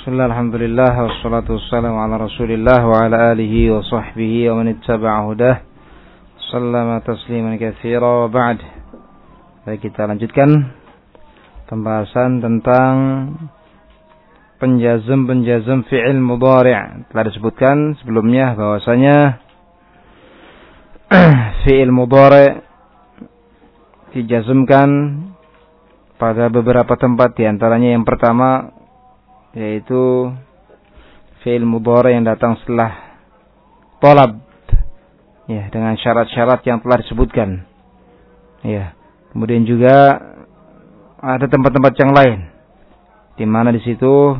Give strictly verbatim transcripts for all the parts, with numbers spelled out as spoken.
Bismillah, alhamdulillah, wassalatu wassalamu ala rasulillah wa ala alihi wa sahbihi wa man ittaba'a hudah sallama tasliman katsira wa ba'd. Baik, kita lanjutkan pembahasan tentang penjazm-penjazm fi'il mudhari'. Telah disebutkan sebelumnya bahwasanya fi'il mudhari' dijazmkan pada beberapa tempat, di antaranya yang pertama yaitu fi'il mudhari' yang datang setelah talab, ya, dengan syarat-syarat yang telah disebutkan. Ya, kemudian juga ada tempat-tempat yang lain di mana di situ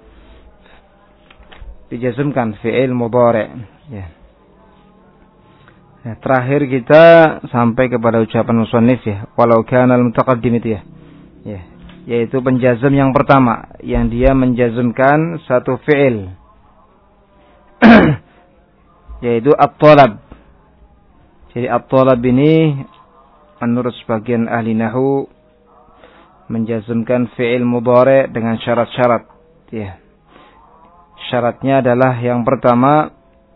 dijazmkan fi'il mudhari'. Ya. Ya, terakhir kita sampai kepada ucapan musannif, ya, walau kana al-mutaqaddim itu, ya. Ya, yaitu penjazm yang pertama yang dia menjazmkan satu fi'il yaitu at-talab. Jadi at-talab ini menurut sebagian ahli nahwu menjazmkan fi'il mudhari' dengan syarat-syarat, ya. Syaratnya adalah yang pertama,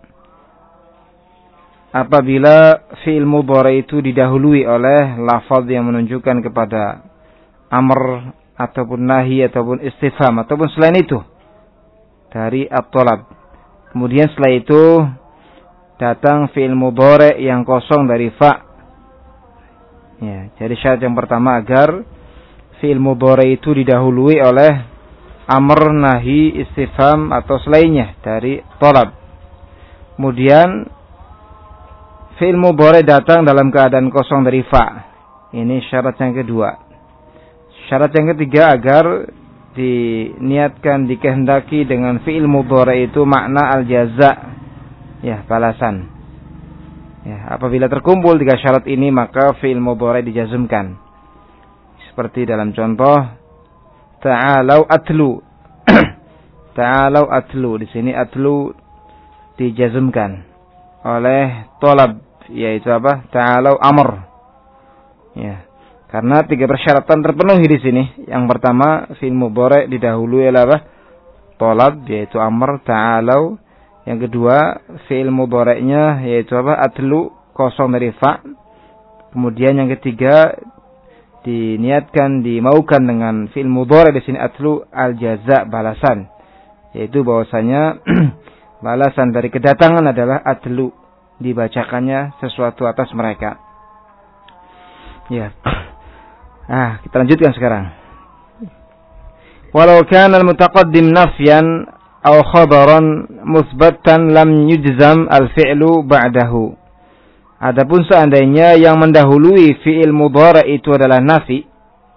apabila fi'il mudhari' itu didahului oleh lafaz yang menunjukkan kepada amr ataupun nahi ataupun istifham ataupun selain itu dari at-talab. Kemudian setelah itu datang fi'il mudhari' yang kosong dari fa. Ya, jadi syarat yang pertama agar fi'il mudhari' itu didahului oleh amr, nahi, istifham atau selainnya dari talab. Kemudian fi'il mudhari' datang dalam keadaan kosong dari fa. Ini syarat yang kedua. Syarat yang ketiga agar diniatkan, dikehendaki dengan fi'il mudhari' itu makna al-jaza', ya, balasan. Ya, apabila terkumpul tiga syarat ini maka fi'il mudhari' dijazmkan. Seperti dalam contoh ta'alau atlu. Ta'alau atlu, di sini atlu dijazmkan oleh talab, yaitu apa? Ta'alau amr. Ya. Karena tiga persyaratan terpenuhi di sini. Yang pertama, fi'il mudhari' didahului oleh apa? Talab, yaitu amr, ta'alau. Yang kedua, fi'il mudhari'nya yaitu apa? Atlu, kosong dari fa. Kemudian yang ketiga, diniatkan, dimaukan dengan fi'il mudhari' di sini atlu al-jaza', balasan. Yaitu bahwasanya balasan dari kedatangan adalah atlu, dibacakannya sesuatu atas mereka. Ya. Ah, kita lanjutkan sekarang. Walau kana al-mutaqaddim nafyan aw khabaran musbatan lam yujzam al-fi'lu ba'dahu. Adapun seandainya yang mendahului fi'il mudhari' itu adalah nafi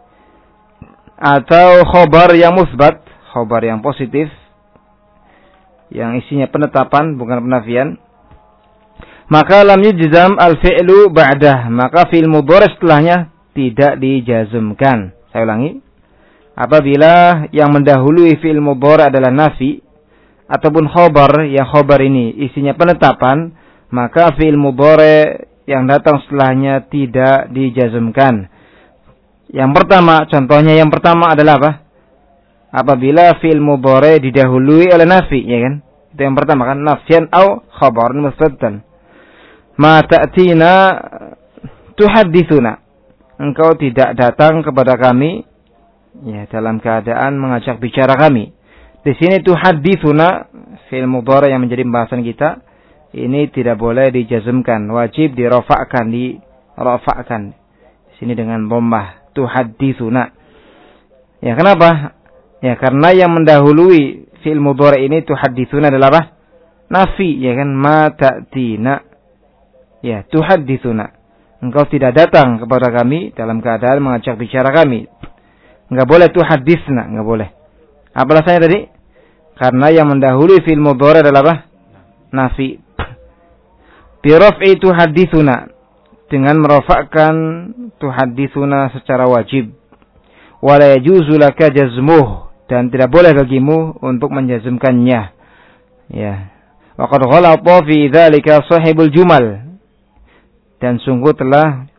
atau khabar yang musbat, khabar yang positif yang isinya penetapan bukan penafian, maka lam yujzam al-fi'lu ba'dah, maka fi'il mudhari' setelahnya tidak dijazmkan. Saya ulangi. Apabila yang mendahului fi'il mudhari' adalah nafi ataupun khabar yang khabar ini isinya penetapan, maka fi'il mudhari' yang datang setelahnya tidak dijazmkan. Yang pertama, contohnya yang pertama adalah apa? Apabila fi'il mudhari' didahului oleh nafi, ya kan? Itu yang pertama kan, nafyan au khabaran musbatan. Ma ta'tina tuhadditsuna. Engkau tidak datang kepada kami, ya, dalam keadaan mengajak bicara kami. Di sini tuhadditsuna, fi'il mudhari' yang menjadi pembahasan kita, ini tidak boleh dijazmkan, wajib dirafa'kan, dirafa'kan. Di sini dengan dhammah, tuhadditsuna. Ya, kenapa? Ya, karena yang mendahului fi'il mudhari' ini tuhadditsuna adalah apa? Nafi, ya kan? Ma ta'tina. Ya, tuhadditsuna. Engkau tidak datang kepada kami dalam keadaan mengajak bicara kami. Enggak boleh tuhadditsna, enggak boleh. Apa alasannya tadi? Karena yang mendahului fi'il mudhari' adalah apa? Nafi. Bi raf'i tuhadditsuna, dengan merafa'kan tuhadditsuna secara wajib. Wa la yajuzu laka jazmuh, dan tidak boleh bagimu untuk menjazmkannya. Ya. Wa qad ghalata fi dzalika sahibul jumal. Dan sungguh telah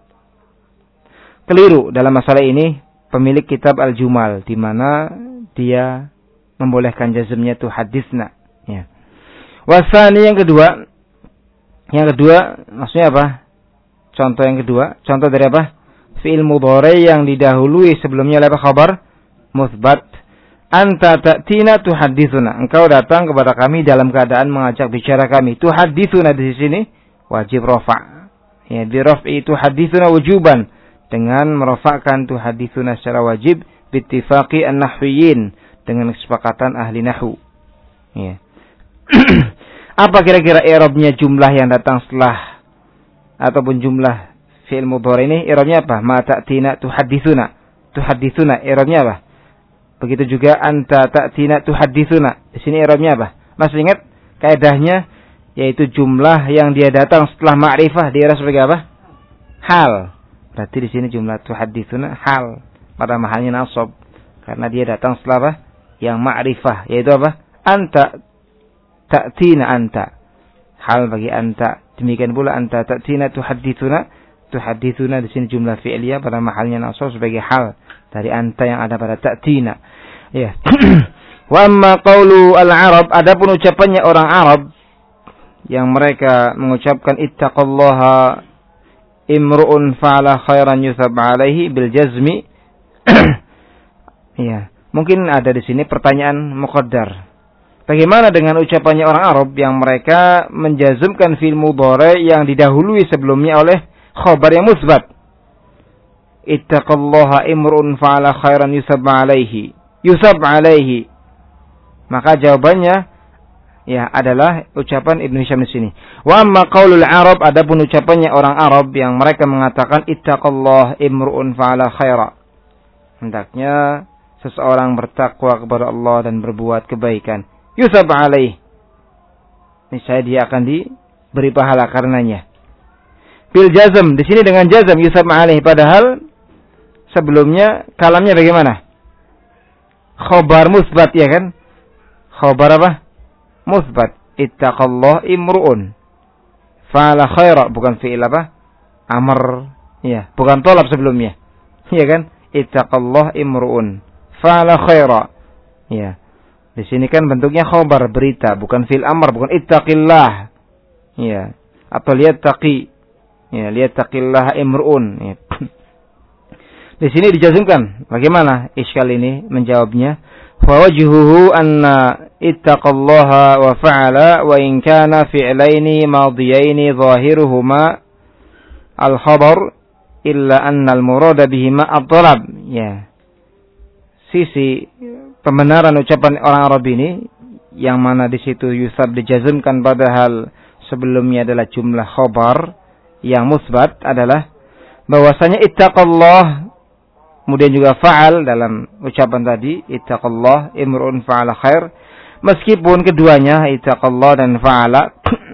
keliru dalam masalah ini pemilik kitab Al-Jumal, di mana dia membolehkan jazmnya tuhaditsna. Ya. Wasani yang kedua, yang kedua maksudnya apa? Contoh yang kedua, contoh dari apa? Fi'il mudhari yang didahului sebelumnya oleh khabar mutsbat. Anta ta'tina tuhadditsuna. Engkau datang kepada kami dalam keadaan mengajak bicara kami. Tuhadditsuna di sini wajib rafa'. Ya, bi raf'i tuhadditsuna wujuban, dengan merafa'kan tuhadditsuna secara wajib bittifaqi an-nahwiyyin, dengan kesepakatan ahli nahwu. Ya. Apa kira-kira i'rabnya jumlah yang datang setelah ataupun jumlah fi'il mudhari ini? I'rabnya apa? Ma ta'tina tuhadditsuna. Tuhadditsuna i'rabnya apa? Begitu juga anta ta'tina tuhadditsuna. Di sini i'rabnya apa? Masih ingat kaidahnya, yaitu jumlah yang dia datang setelah ma'rifah di'rab sebagai apa? Hal. Berarti di sini jumlah tuhadditsuna hal pada mahalnya nasab karena dia datang setelah apa? Yang ma'rifah, yaitu apa? Anta ta'tina anta. Hal bagi anta. Demikian pula anta ta'tina tuhadditsuna. Tuhadditsuna di sini jumlah fi'liyah pada mahalnya nasab sebagai hal dari anta yang ada pada ta'tina. Ya. Wa amma qaulu al-Arab, adapun ucapannya orang Arab yang mereka mengucapkan ittaqallaha imru'un fa'ala khairan yusab 'alaihi bil jazmi. Ya, mungkin ada di sini pertanyaan muqaddar. Bagaimana dengan ucapannya orang Arab yang mereka menjazmkan fi'il mudhari yang didahului sebelumnya oleh khabar yang musbat? Ittaqallaha imru'un fa'ala khairan yusab 'alaihi. Yusab 'alaihi. Maka jawabannya ya adalah ucapan Ibnu Hisham di sini. Wa amma qaulul Arab, adapun ucapannya orang Arab yang mereka mengatakan ittaqallaha imru'un fa'ala khaira. Hendaknya seseorang bertakwa kepada Allah dan berbuat kebaikan. Yusab 'alaihi. Niscaya dia akan diberi pahala karenanya. Bil jazm, di sini dengan jazm yusab 'alaihi, padahal sebelumnya kalamnya bagaimana? Khabar musbat, ya kan? Khabar apa? Musbat. Ittaqallah imru'un fa'ala khaira, bukan fi'il apa? Amr, ya, bukan tolab sebelumnya. Ya kan? Ittaqallah imru'un fa'ala khaira. Ya. Di sini kan bentuknya khabar, berita, bukan fi'il amr, bukan ittaqillah. Ya. Atau liyattaqi. Ya, liyattaqillah imru'un. Ya. Di sini dijazmkan. Bagaimana iskal ini menjawabnya? Fa wajhuhu anna ittaqallaha wa fa'ala wa in kana fi'laini madiyaini zahiruhuma al-khabar illa anna al-murada bihima at-talab. Ya. Sisi pembenaran ucapan orang Arab ini yang mana di situ yusab dijazmkan padahal sebelumnya adalah jumlah khabar yang musbat adalah bahwasanya ittaqallah kemudian juga fa'al dalam ucapan tadi, ittaqallah imru'un fa'ala khair. Meskipun keduanya, ittaqallah dan fa'ala,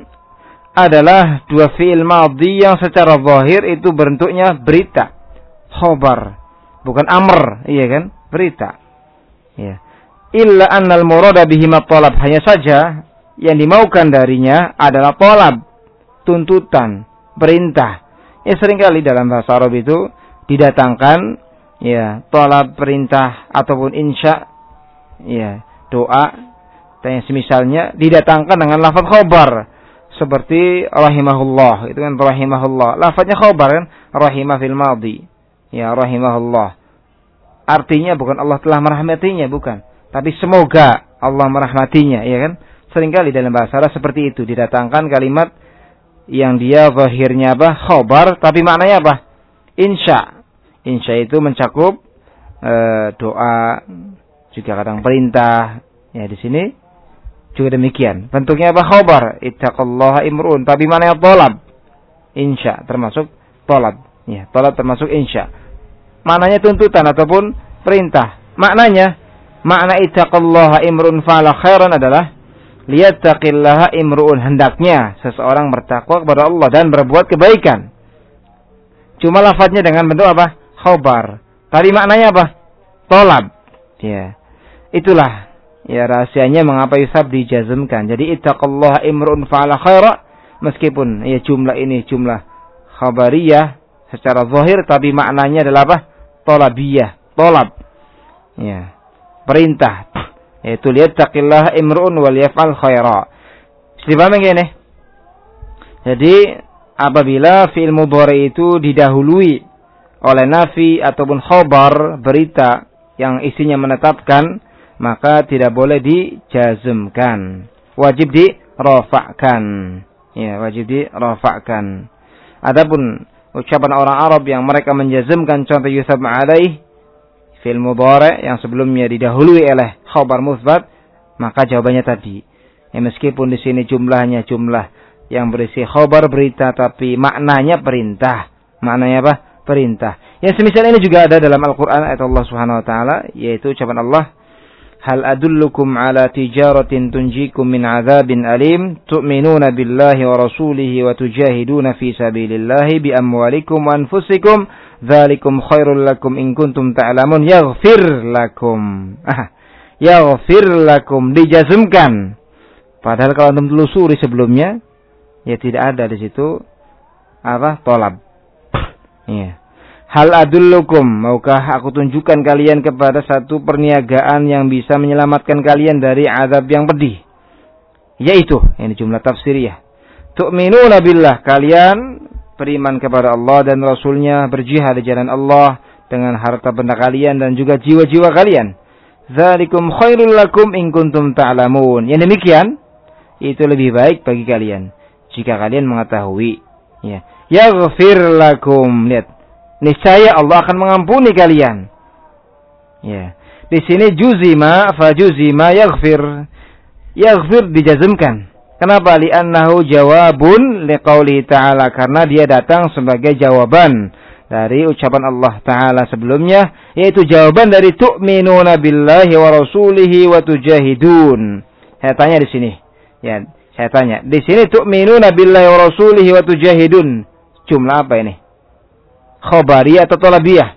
adalah dua fi'il madhi yang secara zahir itu bentuknya berita, khobar, bukan amr, iya kan? Berita. Ya. Illa annal murada bihima talab, hanya saja yang dimaukan darinya adalah talab, tuntutan, perintah. Ya, seringkali dalam bahasa Arab itu didatangkan ya, talab, perintah ataupun insya, ya, doa, dan semisalnya didatangkan dengan lafaz khobar seperti rahimahullah, itu kan rahimahullah, lafaznya khobar kan, rahimah fil madhi, ya, rahimahullah, artinya bukan Allah telah merahmatinya, bukan, tapi semoga Allah merahmatinya, ya kan. Seringkali dalam bahasa Arab seperti itu, didatangkan kalimat yang dia zahirnya apa, khobar, tapi maknanya apa, insya. Insya itu mencakup e, doa, juga kadang perintah. Ya, di sini juga demikian. Bentuknya apa? Khabar. Ittaqallaha imru'un. Tapi mana yang tolab? Insya termasuk tolab. Ya, tolab termasuk insya. Maknanya tuntutan ataupun perintah. Maknanya, makna ittaqallaha imru'un fa'ala khairan adalah liyattaqillaha imru'un. Hendaknya seseorang bertakwa kepada Allah dan berbuat kebaikan. Cuma lafadznya dengan bentuk apa? Khobar. Tadi maknanya apa? Tolab. Ya. Itulah ya rahasianya mengapa yusab dijazmkan. Jadi ittaqallaha imru'un fa'ala khaira, meskipun ya jumlah ini jumlah khabariyah secara zahir, tapi maknanya adalah apa? Tolabiyah, tolab. Ya. Perintah. Yaitu liyattaqillah imru'un wal yaf'al khaira. Dipahami gini? Jadi apabila fi'il mudhari itu didahului oleh nafi ataupun khabar berita yang isinya menetapkan, maka tidak boleh dijazmkan. Wajib dirafa'kan. Ya, wajib dirafa'kan. Adapun ucapan orang Arab yang mereka menjazmkan, contoh yusab alaih fi'il mudhari yang sebelumnya didahului oleh khabar mutsbat, maka jawabannya tadi. Ya, meskipun di sini jumlahnya jumlah yang berisi khabar berita, tapi maknanya perintah. Maknanya apa? Perintah. Yang semisal ini juga ada dalam Al-Quran ayat Allah Subhanahu Wa Taala, yaitu ucapan Allah, Hal adullukum ala tijaratin tunjikum min azabin alim, tu'minuna billahi wa rasulihi wa tujahiduna fi sabilillahi bi amwalikum wa anfusikum, dzalikum khairul lakum in kuntum ta'lamun, yaghfir lakum. Ah, yaghfir lakum, dijazmkan. Padahal kalau antum telusuri sebelumnya, ya tidak ada di situ apa? Tolab. Iya. Hal adullukum, maukah aku tunjukkan kalian kepada satu perniagaan yang bisa menyelamatkan kalian dari azab yang pedih? Yaitu, ini jumlah tafsiriyah. Tu'minuna billah, kalian beriman kepada Allah dan Rasulnya, berjihad di jalan Allah dengan harta benda kalian dan juga jiwa-jiwa kalian. Dzalikum khairul lakum in kuntum ta'lamun. Yang demikian itu lebih baik bagi kalian jika kalian mengetahui. Ya, yaghfir lakum. Lihat, niscaya Allah akan mengampuni kalian. Ya, di sini juzima fa juzima yaghfir. Yaghfir dijazmkan. Kenapa? Li'annahu jawabun liqauli ta'ala, karena dia datang sebagai jawaban dari ucapan Allah Ta'ala sebelumnya, yaitu jawaban dari tu'minuna billahi wa rasulihi wa tujahidun. Saya tanya di sini. Ya, saya tanya. Di sini tu'minuna billahi wa rasulihi wa tujahidun. Jumlah apa ini? Khobariyah atau tolabiyah?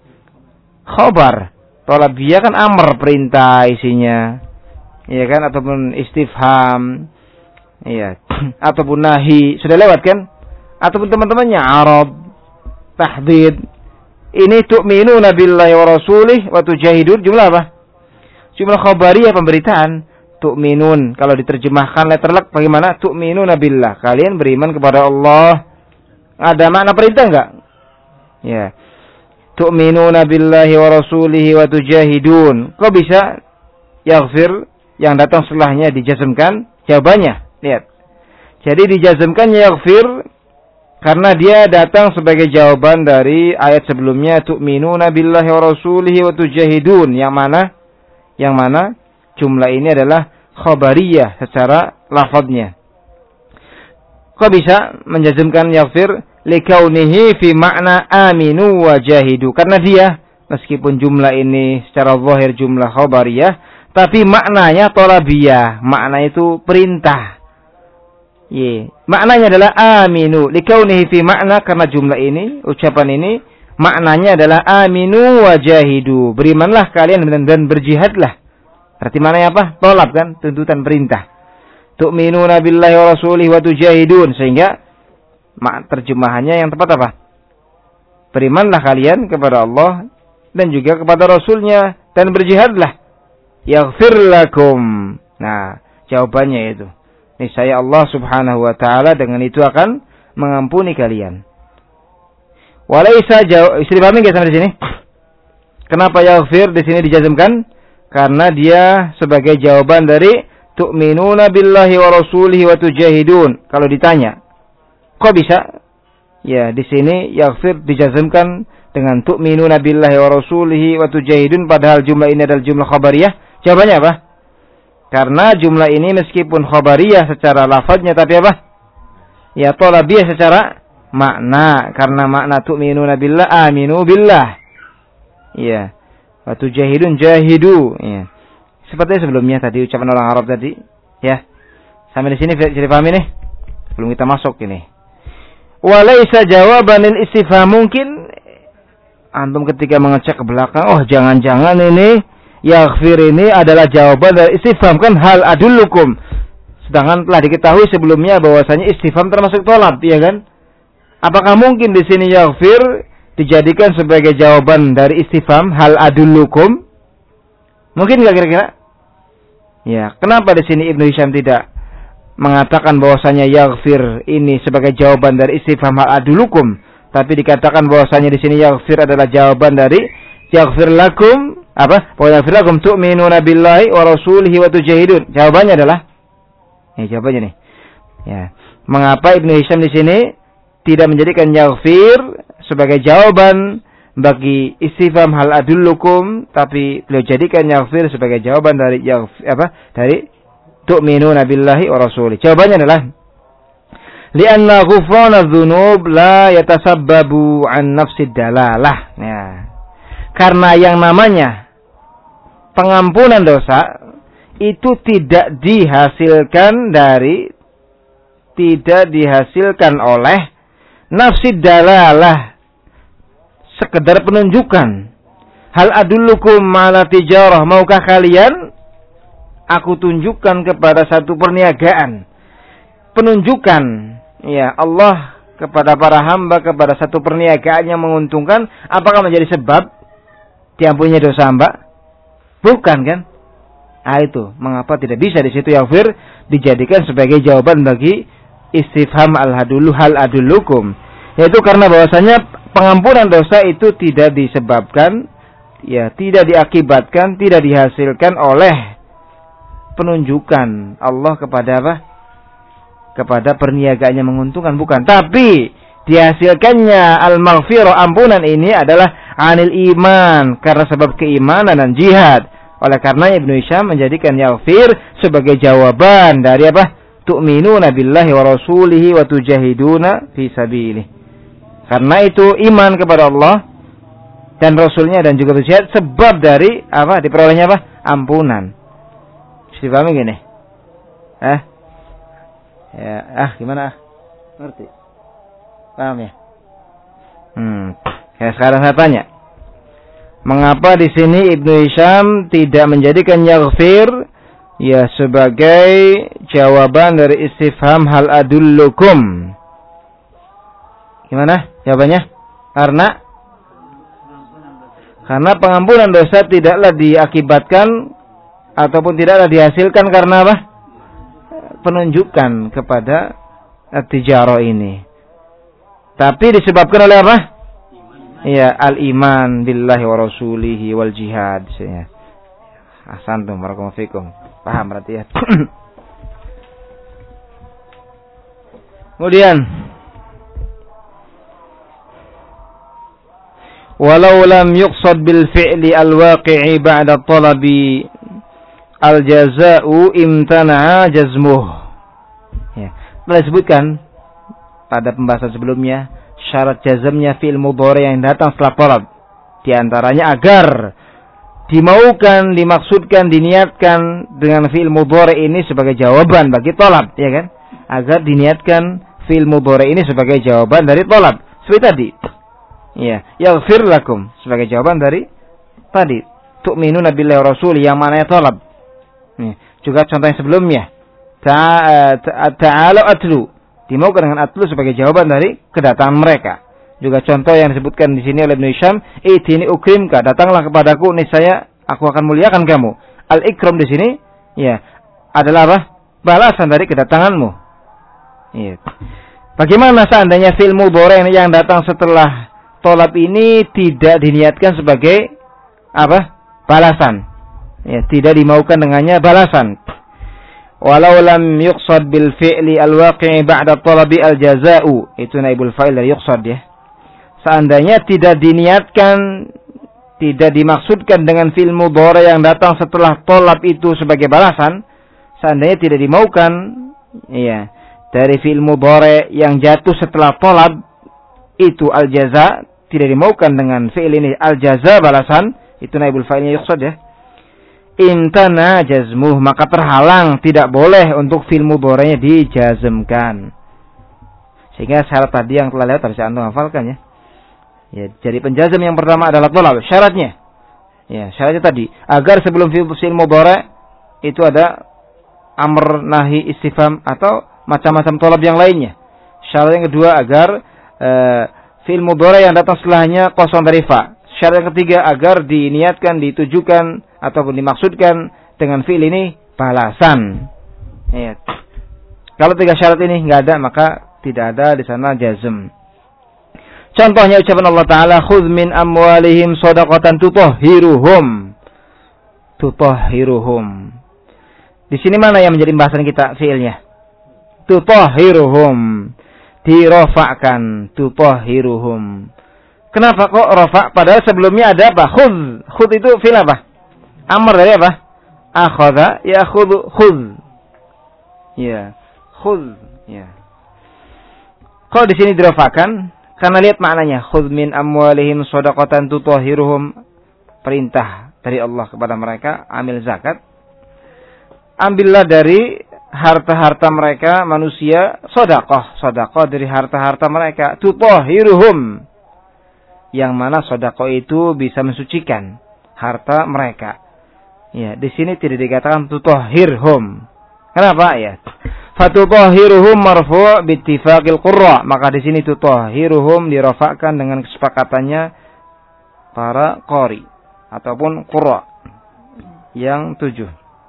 Khobar. Tolabiyah kan amr, perintah isinya. Iya kan? Ataupun istifham. Iya. Ataupun nahi. Sudah lewat kan? Ataupun teman-temannya Arab. Tahdid. Ini tu'minuna billahi wa rasulihi wa tujahidun. Jumlah apa? Jumlah khobariyah, pemberitaan. Tu'minun, kalau diterjemahkan letterlek bagaimana? Tu'minuna billah, kalian beriman kepada Allah. Ada makna perintah enggak? Ya. Tu'minuna billahi wa rasulihi wa tujahidun. Kok bisa yaghfir yang datang setelahnya dijazmkan? Jawabannya, lihat. Jadi dijazmkan yaghfir karena dia datang sebagai jawaban dari ayat sebelumnya, tu'minuna billahi wa rasulihi wa tujahidun, yang mana? Yang mana? Jumlah ini adalah khabariyah secara lafadznya. Kok bisa menjazmkan yaghfir? Likaunihi fi makna aminu wa jahidu. Karena dia, meskipun jumlah ini secara zahir jumlah khabariyah, tapi maknanya tolabiyah. Makna itu perintah. Ye. Maknanya adalah aminu. Likaunihi fi makna, karena jumlah ini, ucapan ini, maknanya adalah aminu wa jahidu. Berimanlah kalian dan berjihadlah. Arti maknanya apa? Tolab kan? Tuntutan perintah. Tu'minuna billahi wa rasulihi wa tujahidun. Sehingga terjemahannya yang tepat apa? Berimanlah kalian kepada Allah dan juga kepada Rasulnya dan berjihadlah. Yaghfir lakum. Nah, jawabannya itu. Niscaya Allah Subhanahu wa taala dengan itu akan mengampuni kalian. Walaisa jawab, istri pahami enggak sampai di sini? Kenapa yaghfir di sini dijazmkan? Karena dia sebagai jawaban dari tu'minuna billahi wa rasulihi wa tujahidun. Kalau ditanya, kok bisa? Ya, di sini yaghfir dijazmkan dengan tu'minuna billahi wa rasulihi wa tujahidun, padahal jumlah ini adalah jumlah khabariyah. Jawabannya apa? Karena jumlah ini meskipun khabariyah secara lafadznya, tapi apa? Ya, tolabiyah secara makna. Karena makna tu'minuna billah, aminu billah. Ya. Wa tujahidun jahidu. Ya. Seperti sebelumnya tadi ucapan orang Arab tadi, ya. Sampai di sini bisa dipahami nih? Belum kita masuk ini. Walaisa jawaban lil istifham, mungkin antum ketika mengecek ke belakang, oh jangan-jangan ini yaghfir ini adalah jawaban dari istifham, kan hal adullukum. Sedangkan telah diketahui sebelumnya bahwasanya istifham termasuk tolab, ya kan? Apakah mungkin di sini yaghfir dijadikan sebagai jawaban dari istifham hal adullukum? Mungkin enggak kira-kira? Ya, kenapa di sini Ibnu Hisham tidak mengatakan bahwasanya yaghfir ini sebagai jawaban dari istifham hal adulukum, tapi dikatakan bahwasanya di sini yaghfir adalah jawaban dari yaghfir lakum apa? Wa yaghfir lakum tu'minuna billahi wa rasulihi wa tujahidun. Jawabannya adalah ya, jawabannya nih. Ya. Mengapa Ibnu Hisham di sini tidak menjadikan yaghfir sebagai jawaban bagi istifham hal adullukum, tapi beliau jadikan yaghfir sebagai jawaban dari yaghfir, apa? Dari tu'minuna billahi wa rasulih. Jawabannya adalah li'anna ghufrana dzunub la yatasabbabu an nafsid dalalah. Ya. Karena yang namanya pengampunan dosa itu tidak dihasilkan dari tidak dihasilkan oleh nafsid dalalah, sekedar penunjukan. Hal adullukum ala tijarah, maukah kalian aku tunjukkan kepada satu perniagaan. Penunjukan ya Allah kepada para hamba kepada satu perniagaan yang menguntungkan, apakah menjadi sebab diampuninya dosa hamba? Bukan kan? Ah, itu mengapa tidak bisa di situ yaghfir dijadikan sebagai jawaban bagi istifham al-hadullu hal adullukum, yaitu karena bahwasanya pengampunan dosa itu tidak disebabkan, ya, tidak diakibatkan, tidak dihasilkan oleh penunjukan Allah kepada apa? Kepada perniagaannya menguntungkan, bukan. Tapi dihasilkannya al-maghfirah, ampunan ini adalah anil iman, karena sebab keimanan dan jihad. Oleh karena Ibnu Hisham menjadikan yaghfir sebagai jawaban dari apa? Tu'minuna billahi wa rasulihi wa tujahiduna fi sabilih. Karena itu iman kepada Allah dan Rasulnya dan juga berjihad sebab dari apa? Diperolehnya apa? Ampunan. Bisa dipahami gini? Eh? Ya, ah gimana? Ngerti? Paham ya? Hmm. Ya, sekarang saya tanya. Mengapa di sini Ibnu Hisham tidak menjadikan yaghfir ya sebagai jawaban dari istifham hal adullukum? Gimana jawabannya? Karena karena pengampunan dosa tidaklah diakibatkan ataupun tidaklah dihasilkan karena apa? Penunjukan kepada at-tijarah ini. Tapi disebabkan oleh apa? Ya, al-iman billahi wa rasulihi wal jihad. Ya. Ahsantum, barakallahu fikum. Paham berarti ya? Kemudian walau lam yuqsad bil fi'li al-waqi'i ba'da talabi al-jaza'u imtana'a jazmuh. Ya, telah disebutkan pada pembahasan sebelumnya syarat jazamnya fi'il mudhari yang datang setelah talab. Di antaranya agar dimaukan, dimaksudkan, diniatkan dengan fi'il mudhari ini sebagai jawaban bagi talab, ya kan? Agar diniatkan fi'il mudhari ini sebagai jawaban dari talab. Seperti tadi. Ya, yaghfir lakum sebagai jawaban dari tadi. Tu'minuna billahi wa rasuli yang mananya talab. Ya, juga contoh yang sebelumnya. Ta'ala atlu. Dimaukan dengan atlu sebagai jawaban dari kedatangan mereka. Juga contoh yang disebutkan di sini oleh Ibnu Hisham, "Itini ukrimka, datanglah kepadaku niscaya aku akan muliakan kamu." Al-ikram di sini ya adalah apa? Balasan dari kedatanganmu. Iya. Bagaimana seandainya fi'il mudhari yang datang setelah tolab ini tidak diniatkan sebagai apa? Balasan. Ya, tidak dimaukan dengannya balasan. Walau lam yuqsad bil fi'li al-waqi'i ba'da talabi al-jaza'u. Itu naibul fa'il dari yuqsad ya. Seandainya tidak diniatkan, tidak dimaksudkan dengan fi'il mudhari yang datang setelah talab itu sebagai balasan, seandainya tidak dimaukan ya, dari fi'il mudhari yang jatuh setelah talab itu al-jaza, tidak dimaukan dengan fi'il ini al-jaza balasan, itu naibul fa'ilnya yuqsad ya. Imtana jazmuh, maka terhalang, tidak boleh untuk fi'il mudhari'nya dijazmkan. Sehingga syarat tadi yang telah lewat harus antum hafalkan ya. Ya, jadi penjazm yang pertama adalah tolab, syaratnya. Ya, syaratnya tadi agar sebelum fi'il mudhari' itu ada amr, nahi, istifham atau macam-macam tolab yang lainnya. Syarat yang kedua agar e, fi'il mudhari' yang datang setelahnya kosong dari fa. Syarat yang ketiga agar diniatkan, ditujukan ataupun dimaksudkan dengan fi'il ini balasan. Ya. Kalau tiga syarat ini nggak ada, maka tidak ada di sana jazm. Contohnya ucapan Allah Ta'ala, khudh min amwalihim shadaqatan tutahhiruhum. Tutahhiruhum. Di sini mana yang menjadi pembahasan kita fiilnya? Tutahhiruhum. Dirofakkan. Tutahhiruhum. Kenapa kok rofa? Padahal sebelumnya ada apa? Khudh. Khudh itu fiil apa? Amr dari apa? Akhadha ya khudh. Khudh. Ya. Khudh. Ya. Kalau di sini dirofakkan, karena lihat maknanya, khudh min amwalihim shadaqatan tutahhiruhum, perintah dari Allah kepada mereka, ambil zakat. Ambillah dari harta-harta mereka manusia sedekah, sedekah dari harta-harta mereka, tutahhiruhum. Yang mana sedekah itu bisa mensucikan harta mereka. Ya, di sini tidak dikatakan tutahhirhum. Kenapa ya? Fatutahhiruhum marfu' bittifaqil qurra. Maka di sini tutahhiruhum dirafa'kan dengan kesepakatannya para qari ataupun qurra yang tujuh.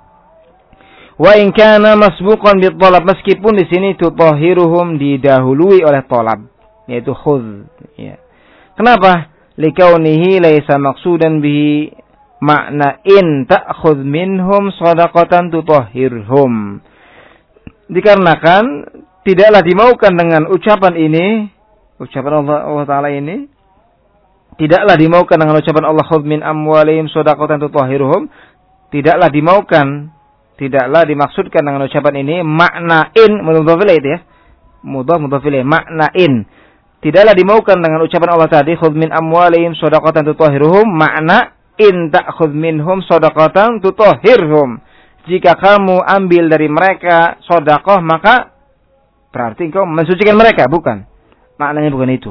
Wa in kana masbuqan bit talab, meskipun di sini tutahhiruhum didahului oleh talab, yaitu khudh, ya. Kenapa? Likaunihi laisa maqsudan bihi makna in ta'khudh minhum shadaqatan tutahhirhum. Dikarenakan tidaklah dimaukan dengan ucapan ini, ucapan Allah, Allah Ta'ala ini, tidaklah dimaukan dengan ucapan Allah, khudh min amwalihim shadaqatan tutahhiruhum, tidaklah dimaukan, tidaklah dimaksudkan dengan ucapan ini makna in, mudhaf ilaih itu ya, mudhaf mudhaf ilaih, makna in, tidaklah dimaukan dengan ucapan Allah tadi, khudh min amwalihim shadaqatan tutahhiruhum, makna in ta'khudh minhum shadaqatan tutahhirhum. Jika kamu ambil dari mereka sedekah, maka berarti engkau mensucikan mereka, bukan. Maknanya bukan itu.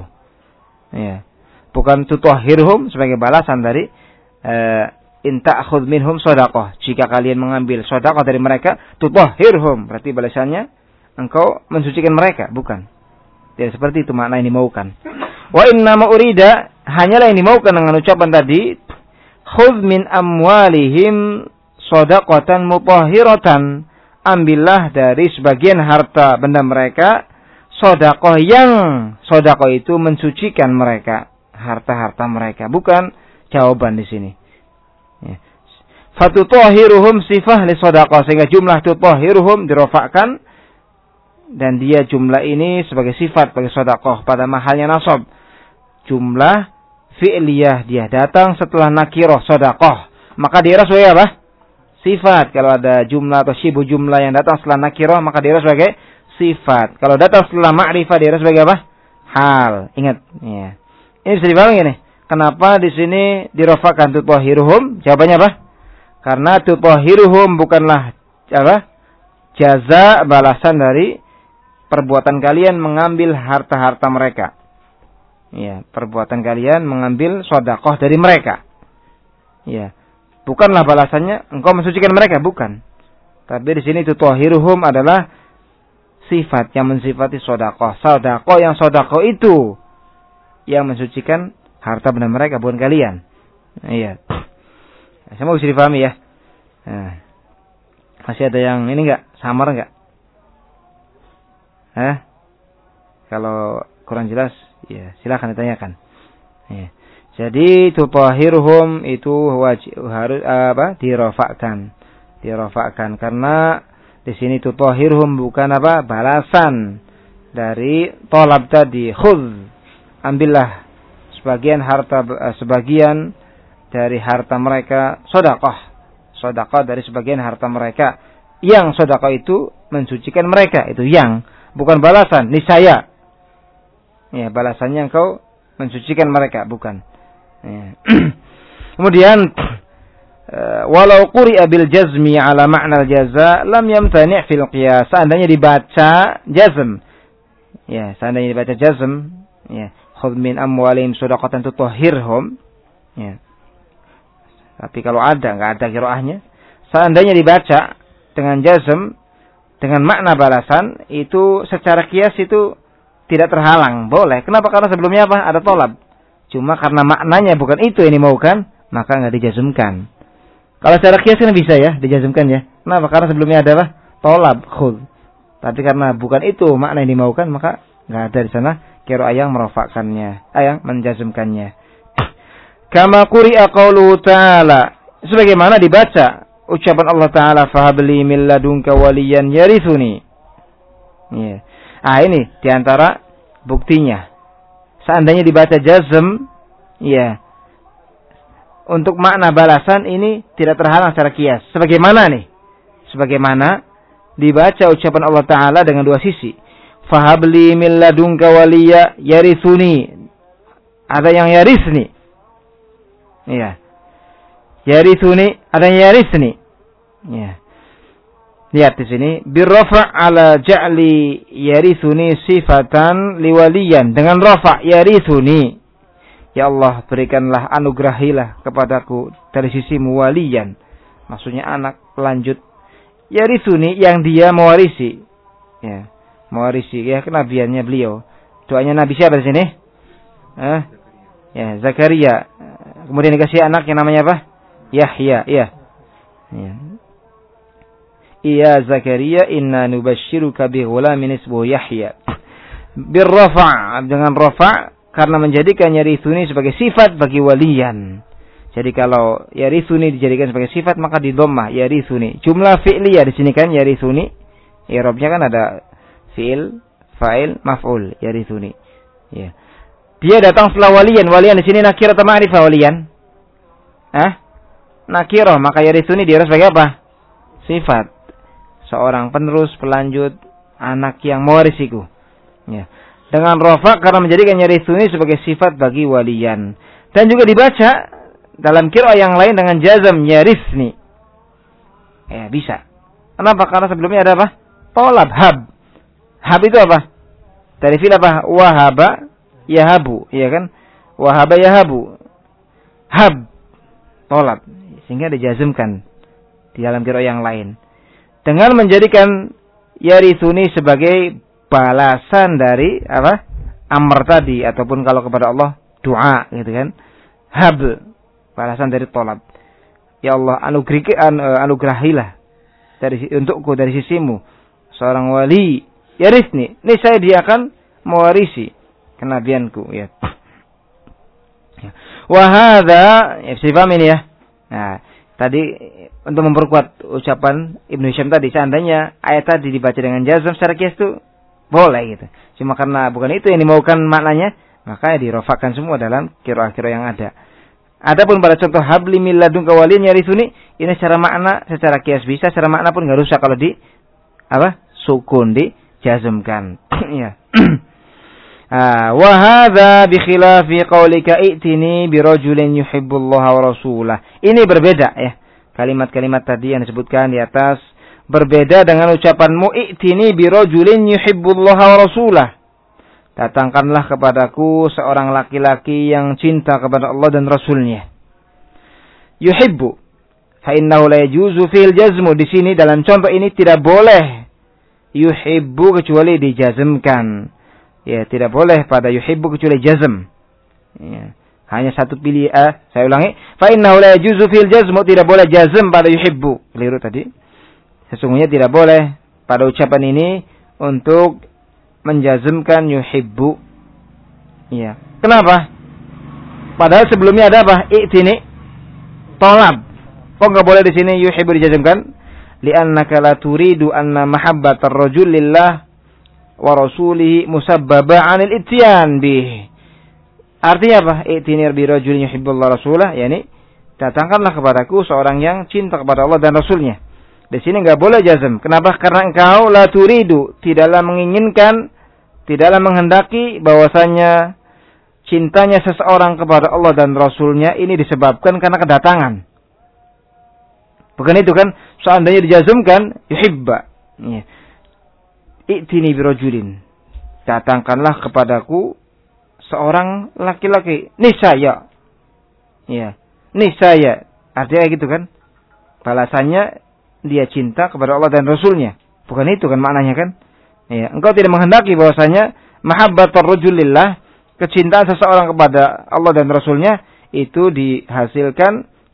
Ya. Bukan tutahhirhum sebagai balasan dari uh, in ta'khudh minhum sedekah. Jika kalian mengambil sedekah dari mereka, tutahhirhum, berarti balasannya engkau mensucikan mereka, bukan. Tidak seperti itu makna yang dimaukan. Wa inna ma urida, hanyalah yang dimaukan dengan ucapan tadi, khudh min amwalihim shadaqatan mutahhiratan, ambillah dari sebagian harta benda mereka sedekah yang sedekah itu mensucikan mereka, harta-harta mereka, bukan jawaban di sini. Ya. Fatutahhiruhum sifah li shadaqah, sehingga jumlah tutahhiruhum dirofakkan dan dia jumlah ini sebagai sifat bagi sedekah pada mahalnya nasab. Jumlah fi'liyah, dia datang setelah nakirah sedekah, maka dia sebagai apa? Sifat. Kalau ada jumlah atau syibu jumlah yang datang setelah nakirah, maka dia sebagai sifat. Kalau datang setelah ma'rifah, dia sebagai apa? Hal. Ingat. Ya. Ini bisa dipahami nih. Kenapa di sini dirofakkan tutahhiruhum? Jawabannya apa? Karena tutahhiruhum bukanlah apa? Jaza, balasan dari perbuatan kalian mengambil harta-harta mereka. Ya, perbuatan kalian mengambil sedekah dari mereka. Ya. Bukanlah balasannya engkau mensucikan mereka, bukan. Tapi di sini tutahhiruhum adalah sifat yang mensifati sedekah. Sedekah yang sedekah itu yang mensucikan harta benda mereka, bukan kalian. Iya. Semua bisa dipahami ya. Nah. Masih ada yang ini enggak? Samar enggak? Hah? Kalau kurang jelas, ya silakan ditanyakan. Ya. Jadi tutahhiruhum itu wajib harus apa? Dirofakkan, dirofakkan karena di sini tutahhiruhum bukan apa? Balasan dari tolab tadi. Khudh, ambillah sebagian harta, sebagian dari harta mereka sedekah, sedekah dari sebagian harta mereka. Yang sedekah itu mensucikan mereka, itu yang, bukan balasan. Niscaya, ya balasannya engkau mensucikan mereka, bukan. Ya. Kemudian walau quri'a bil jazmi ala ma'na al jaza lam yamtani' fil qiyas. Seandainya dibaca jazm, ya seandainya dibaca jazm, ya khudh min amwalihim shadaqatan tutahhirhum, ya. Tapi kalau ada, enggak ada qiraahnya, seandainya dibaca dengan jazm dengan makna balasan, itu secara qiyas itu tidak terhalang, boleh. Kenapa? Karena sebelumnya apa? Ada tolab. Cuma karena maknanya bukan itu yang dimaukan, maka enggak dijazmkan. Kalau secara kias kan bisa ya, dijazmkan ya. Kenapa? Karena sebelumnya ada apa? Tolab, khud. Tapi karena bukan itu makna yang dimaukan, maka nggak ada di sana qiraah yang merofakkannya, yang menjazmkannya. Kama quri'a qauluhu ta'ala, sebagaimana dibaca ucapan Allah Ta'ala, fahabli min ladunka waliyan yarithuni. Ya. Ah ini diantara buktinya. Seandainya dibaca jazm, ya, untuk makna balasan ini tidak terhalang secara kias. Sebagaimana nih? Sebagaimana dibaca ucapan Allah Ta'ala dengan dua sisi. Fahabli min ladunka waliya yarithuni. Ada yang yarisni. Iya. Yarithuni, ada yang yarisni. Iya. Lihat di sini, birrafa' ala ja'li yarithuni sifatan liwaliyan. Dengan rafa' yarithuni. Ya Allah, berikanlah, anugerahilah kepadaku dari sisimu waliyan. Maksudnya anak pelanjut. Yarithuni, yang dia mewarisi. Ya, mewarisi ya kenabiannya beliau. Doanya Nabi siapa di sini? Eh? Ya, Zakaria. Kemudian dikasih anak yang namanya apa? Yahya, iya. Ya. Iya Zakaria, inna nubashiruka bi ghulamin ismuhu Yahya. Birrafa', dengan rafa' karena menjadikan yarithuni sebagai sifat bagi waliyan. Jadi kalau yarithuni dijadikan sebagai sifat maka di dhammah yarithuni. Jumlah fi'liyah di sini kan yarithuni. I'rabnya kan ada fi'il, fa'il, maf'ul yarithuni. Ya. Dia datang setelah waliyan. Waliyan di sini nakirah atau ma'rifah waliyan? Hah? Nakirah, maka yarithuni dia sebagai apa? Sifat. Seorang penerus, pelanjut, anak yang mewarisiku. Ya. Dengan rafa' karena menjadikan yarithuni sebagai sifat bagi waliyan. Dan juga dibaca dalam qiraah yang lain dengan jazm yarisni. Ya, bisa. Kenapa? Karena sebelumnya ada apa? Tolab, hab. Hab itu apa? Dari fi'il apa? Wahaba yahabu, iya kan? Wahaba yahabu. Hab. Tolab. Sehingga dijazmkan di dalam qiraah yang lain. Dengan menjadikan yarithuni sebagai balasan dari apa? Amr tadi, ataupun kalau kepada Allah doa gitu kan. Hab, balasan dari tolab. Ya Allah, anugerahilah dari untukku dari sisimu seorang wali yarisni. Ini saya dia akan mewarisi kenabianku ya. Wa hadza, ya paham ini ya. Nah, tadi untuk memperkuat ucapan Ibnu Hisham tadi, seandainya ayat tadi dibaca dengan jazm secara qiyas itu boleh gitu. Cuma karena bukan itu yang dimaukan maknanya, maka dirofakkan semua dalam qiraah-qiraah yang ada. Adapun pada contoh habli min ladunka waliyan yarithuni, ini secara makna, secara qiyas bisa, secara makna pun enggak rusak kalau di apa? Sukun, dijazmkan. Ya. Wa hadza bi khilafi qaulika i'tini bi rajulin yuhibbullaha wa rasulah. Ini berbeda ya. Kalimat-kalimat tadi yang disebutkan di atas berbeda dengan ucapanmu i'tini bi rajulin yuhibbullaha wa rasulah. Datangkanlah kepadaku seorang laki-laki yang cinta kepada Allah dan Rasulnya. Yuhibbu. Fa innahu la yajuzu fil jazmu. Di sini dalam contoh ini tidak boleh yuhibbu kecuali dijazmkan. Ya, tidak boleh pada yuhibbu kecuali jazm. Ya, hanya satu pilih. Eh, saya ulangi. Fa innahu la yajuzu fil jazmu. Tidak boleh jazm pada yuhibbu. Keliru tadi. Sesungguhnya tidak boleh pada ucapan ini untuk menjazmkan yuhibbu. Ya. Kenapa? Padahal sebelumnya ada apa? I'tini. Tolab. Kok enggak boleh di sini yuhibbu dijazmkan? Li'annaka la turidu anna mahabbatar rajul lillah wa rasulihi musabbaba 'anil ityan bih. Artinya apa? I'tini bi rajulin yuhibbullah rasulah, yakni datangkanlah kepadaku seorang yang cinta kepada Allah dan Rasulnya. Di sini enggak boleh jazm. Kenapa? Karena engkau la turidu, tidaklah menginginkan, tidaklah menghendaki bahwasanya cintanya seseorang kepada Allah dan Rasulnya ini disebabkan karena kedatangan. Bukan itu kan? Seandainya dijazmkan yuhibba. Ya. I'tini birajulin. Datangkanlah kepadaku seorang laki-laki. Nisaya. Ya. Nisaya. Artinya gitu kan? Balasannya dia cinta kepada Allah dan Rasulnya. Bukan itu kan maknanya kan? Ya. Engkau tidak menghendaki bahwasanya mahabbatur rajulillah, kecintaan seseorang kepada Allah dan Rasulnya itu dihasilkan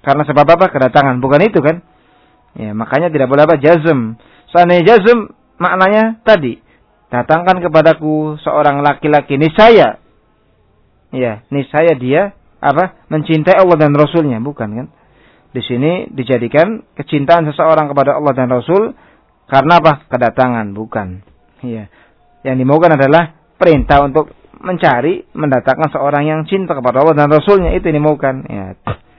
Karena sebab apa? Kedatangan. Bukan itu kan? Ya, makanya tidak boleh apa? Jazm. Seandainya jazm, maknanya tadi. Datangkan kepadaku seorang laki-laki. Niscaya. Ya, niscaya dia apa? Mencintai Allah dan Rasulnya. Bukan kan? Di sini dijadikan kecintaan seseorang kepada Allah dan Rasul. Karena apa? Kedatangan. Bukan. Ya. Yang dimaukan adalah perintah untuk mencari, mendatangkan seorang yang cinta kepada Allah dan Rasulnya. Itu yang dimaukan. Ya.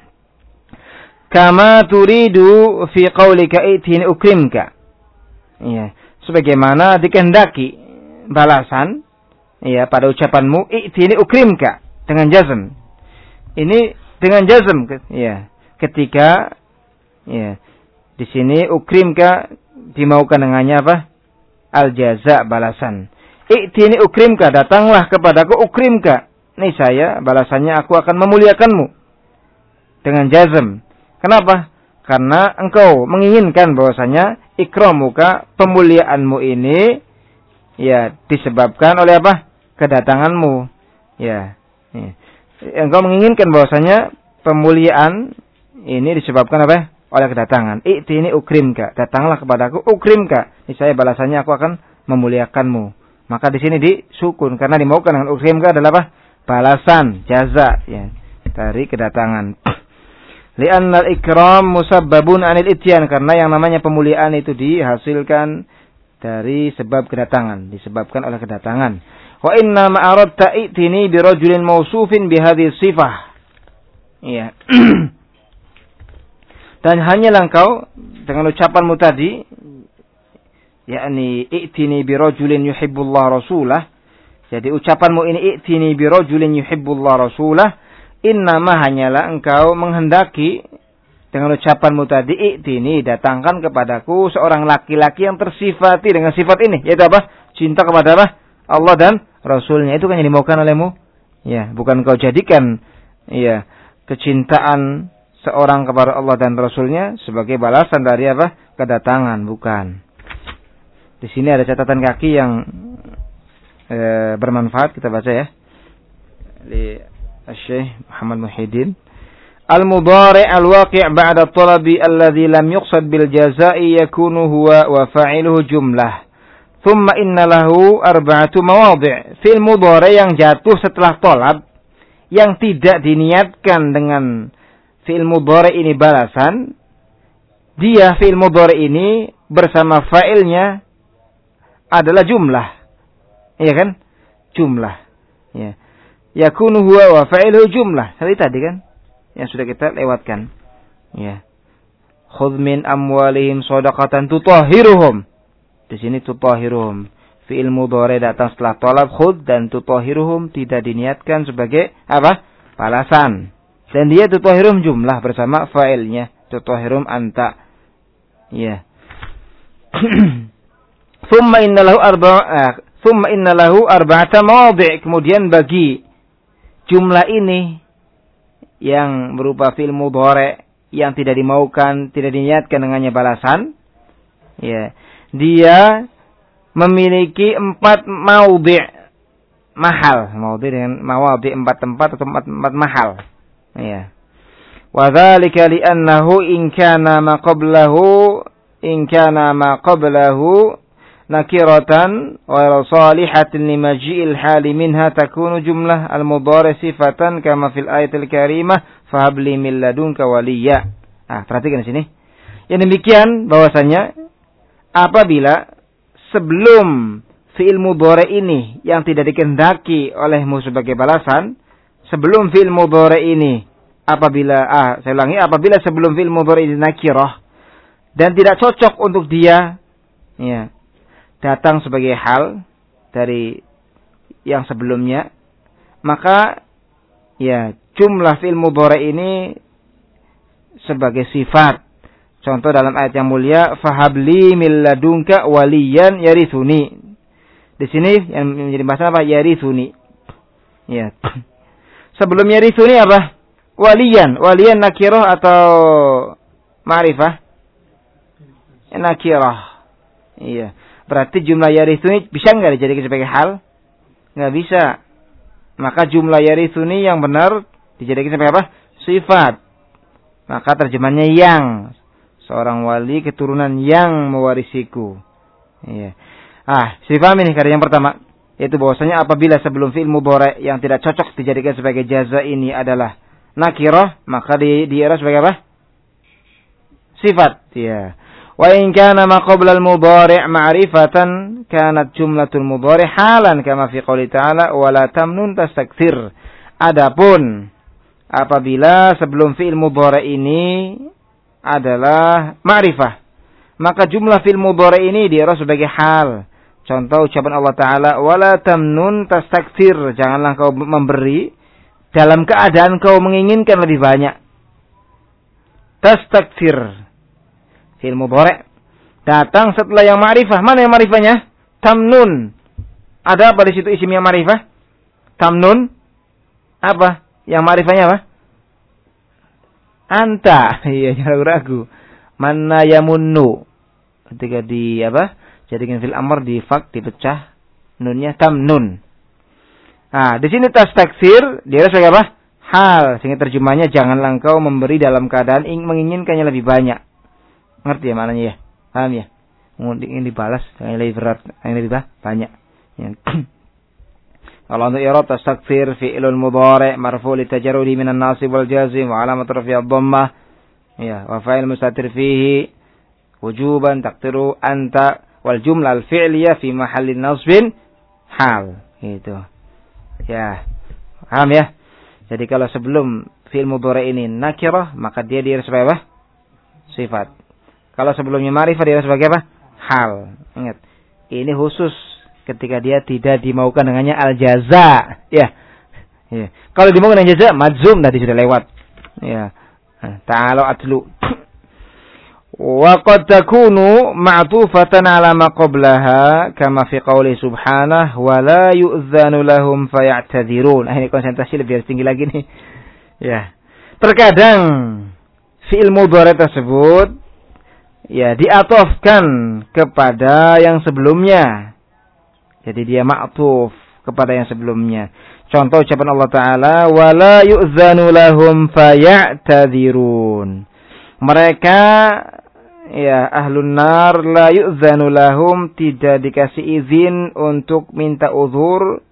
Kama turidu fi qaulika itini ukrimka. Ya. Sebagaimana dikehendaki balasan ya pada ucapanmu itini ukrimka dengan jazm. Ini dengan jazm ya. Ketika ya di sini ukrimka dimaukan dengannya apa? Al jaza, balasan. I'tini ukrimka, datanglah kepadaku ukrimka. Nih saya balasannya aku akan memuliakanmu. Dengan jazm. Kenapa? Karena engkau menginginkan bahwasanya ikramuka, pemuliaanmu ini ya disebabkan oleh apa? Kedatanganmu. Ya. ya. Engkau menginginkan bahwasanya pemuliaan ini disebabkan apa? Oleh kedatangan. I'tini ukrimka, datanglah kepadaku ukrimka. Ini saya balasannya aku akan memuliakanmu. Maka di sini disukun karena dimaukan dengan ukrimka adalah apa? Balasan, jaza ya dari kedatangan. Li'anna al-ikram musabbabun 'anil ityan, karena yang namanya pemuliaan itu dihasilkan dari sebab kedatangan, disebabkan oleh kedatangan. Wa inna ma aradta i'tini bi rajulin mausufin bi hadhihi sifah. Iya. Dan hanyalah engkau dengan ucapanmu tadi, yakni i'tini bi rajulin yuhibbullah rasulah. Jadi ucapanmu ini i'tini bi rajulin yuhibbullah rasulah, innama hanyalah engkau menghendaki dengan ucapanmu tadi i'tini, datangkan kepadaku seorang laki-laki yang tersifati dengan sifat ini, yaitu apa? Cinta kepada apa? Allah dan Rasulnya. Itu kan yang dimaukan olehmu. Ya, bukan kau jadikan ya kecintaan seorang kepada Allah dan Rasulnya sebagai balasan dari apa? Kedatangan, bukan. Di sini ada catatan kaki yang e, bermanfaat, kita baca ya. Li Syekh Muhammad Muhyiddin. Al-mudhari' al-waqi' ba'da talabi alladhi lam yuqsad bil jazaa'i yakunu huwa wa fa'iluhu jumlah. Thumma inna lahu arba'atu mawadhi'. Fi'il mudhari' yang jatuh setelah talab, yang tidak diniatkan dengan fi'il mudhari' ini balasan, dia fi'il mudhari' ini bersama fa'ilnya adalah jumlah. Iya kan? Jumlah. Ya. Yakunu huwa wa fa'iluhu jumlah. Tadi tadi kan? Yang sudah kita lewatkan. Ya. Khudh min amwalihim shadaqatan tutahhiruhum. Di sini tutahhiruhum. Fi'il mudhari' datang setelah talab, khudh, dan tutahhiruhum tidak diniatkan sebagai apa? Balasan. Dan dia tutahhirum jumlah bersama fa'ilnya. Tutahhirum anta. Ya. Thumma inna lahu arba'a thumma inna lahu arba'ata mawadhi'. Kemudian bagi jumlah ini yang berupa fi'il mudhari' yang tidak dimaukan, tidak diniatkan dengannya balasan, ya. Dia memiliki empat mawadhi', mahal. Mawadhi' dengan mawadhi' empat tempat atau empat, empat mahal. Ya. Wa dzalika li'annahu in kana ma qablahu in kana ma qablahu nakiratan wa salihatin limaji'il hali minha takunu jumlah al-mudhari' sifatan kama fil ayatil karimah fahabli min ladunka waliyya. Ah, perhatikan di sini. Yang demikian bahwasanya apabila sebelum fi'il mudhari' ini yang tidak dikehendaki olehmu sebagai balasan, sebelum fi'il mudhari' ini apabila ah saya ulangi apabila sebelum fi'il mudhari' ini nakirah dan tidak cocok untuk dia ya datang sebagai hal dari yang sebelumnya, maka ya jumlah fi'il mudhari' ini sebagai sifat. Contoh dalam ayat yang mulia, fahabli min ladunka waliyan yarithuni. Di sini yang menjadi bahasa apa? Yarithuni. Ya. Sebelum yarithuni apa? Waliyan. Waliyan nakirah atau ma'rifah? Nakirah. Iya. Berarti jumlah yarithuni bisa enggak dijadikan sebagai hal? Enggak bisa. Maka jumlah yarithuni yang benar dijadikan sebagai apa? Sifat. Maka terjemahnya yang. Seorang wali keturunan yang mewarisiku. Iya. Ah, difahami nih kata yang pertama. Yaitu bahwasanya apabila sebelum fi'il mudhari' yang tidak cocok dijadikan sebagai jaza ini adalah nakirah, maka di di'rab sebagai apa? Sifat. Iya. Wa in kana ma qabla al-mudhari' ma'rifatan kanat jumlatul mudhari' halan kama fi qouli ta'ala wa la tamnun tastakthir. Adapun apabila sebelum fi'il mudhari' ini adalah ma'rifah, maka jumlah fi'il mudhari' ini di'rab sebagai hal. Contoh ucapan Allah Ta'ala, wala tamnun tastakthir, janganlah kau memberi dalam keadaan kau menginginkan lebih banyak. Tastakthir, fi'il mudhari' datang setelah yang ma'rifah. Mana yang ma'rifahnya? Tamnun. Ada apa di situ isim yang ma'rifah? Tamnun. Apa? Yang ma'rifahnya apa? Anta. Iya, jangan ragu-ragu. Mana yamunnu. Ketika di apa? Jadikan fil amr di fak dipecah nunnya tamnun. Nah, di sini tastakthir dia sebagai apa? Hal. Sehingga terjemahnya janganlah engkau memberi dalam keadaan ingin menginginkannya lebih banyak. Ngerti ya maknanya ya? Paham ya? Ingin dibalas yang lebih berat, yang lebih banyak. Ya. Kalau untuk i'rab tastakthir fi'lun mudhari' marfu' li tajarrudi minan nasib wal jazim wa alamat rafi'i ad-dhammah. Ya, wa fa'il mustatir fihi wujuban taqdiru anta wal jumlah al-fi'liyah fi mahallin nasbin hal. Gitu. Ya. Paham ya? Jadi kalau sebelum fi'il mudhari' ini nakirah, maka dia di'rab sebagai apa? Sifat. Kalau sebelumnya ma'rifah dia sebagai apa? Hal. Ingat. Ini khusus ketika dia tidak dimaukan dengannya al-jaza. Ya. Ya. Kalau dimaukan dengan jaza, majzum tadi sudah lewat. Ya. Ta'ala atlu. Wa qad takunu ma'tufatan 'ala ma qablaha kama fi qouli subhanahu wa la yu'dzanu lahum faya'tadzirun. Nah, ini konsentrasi lebih tinggi lagi nih. Ya. Terkadang fi'il mudhari' tersebut ya diatofkan kepada yang sebelumnya. Jadi dia ma'tuf kepada yang sebelumnya. Contoh ucapan Allah Ta'ala, wala yu'zanu lahum faya'tadzirun. Mereka ya ahlun nar la yu'zanu lahum, tidak dikasih izin untuk minta uzur,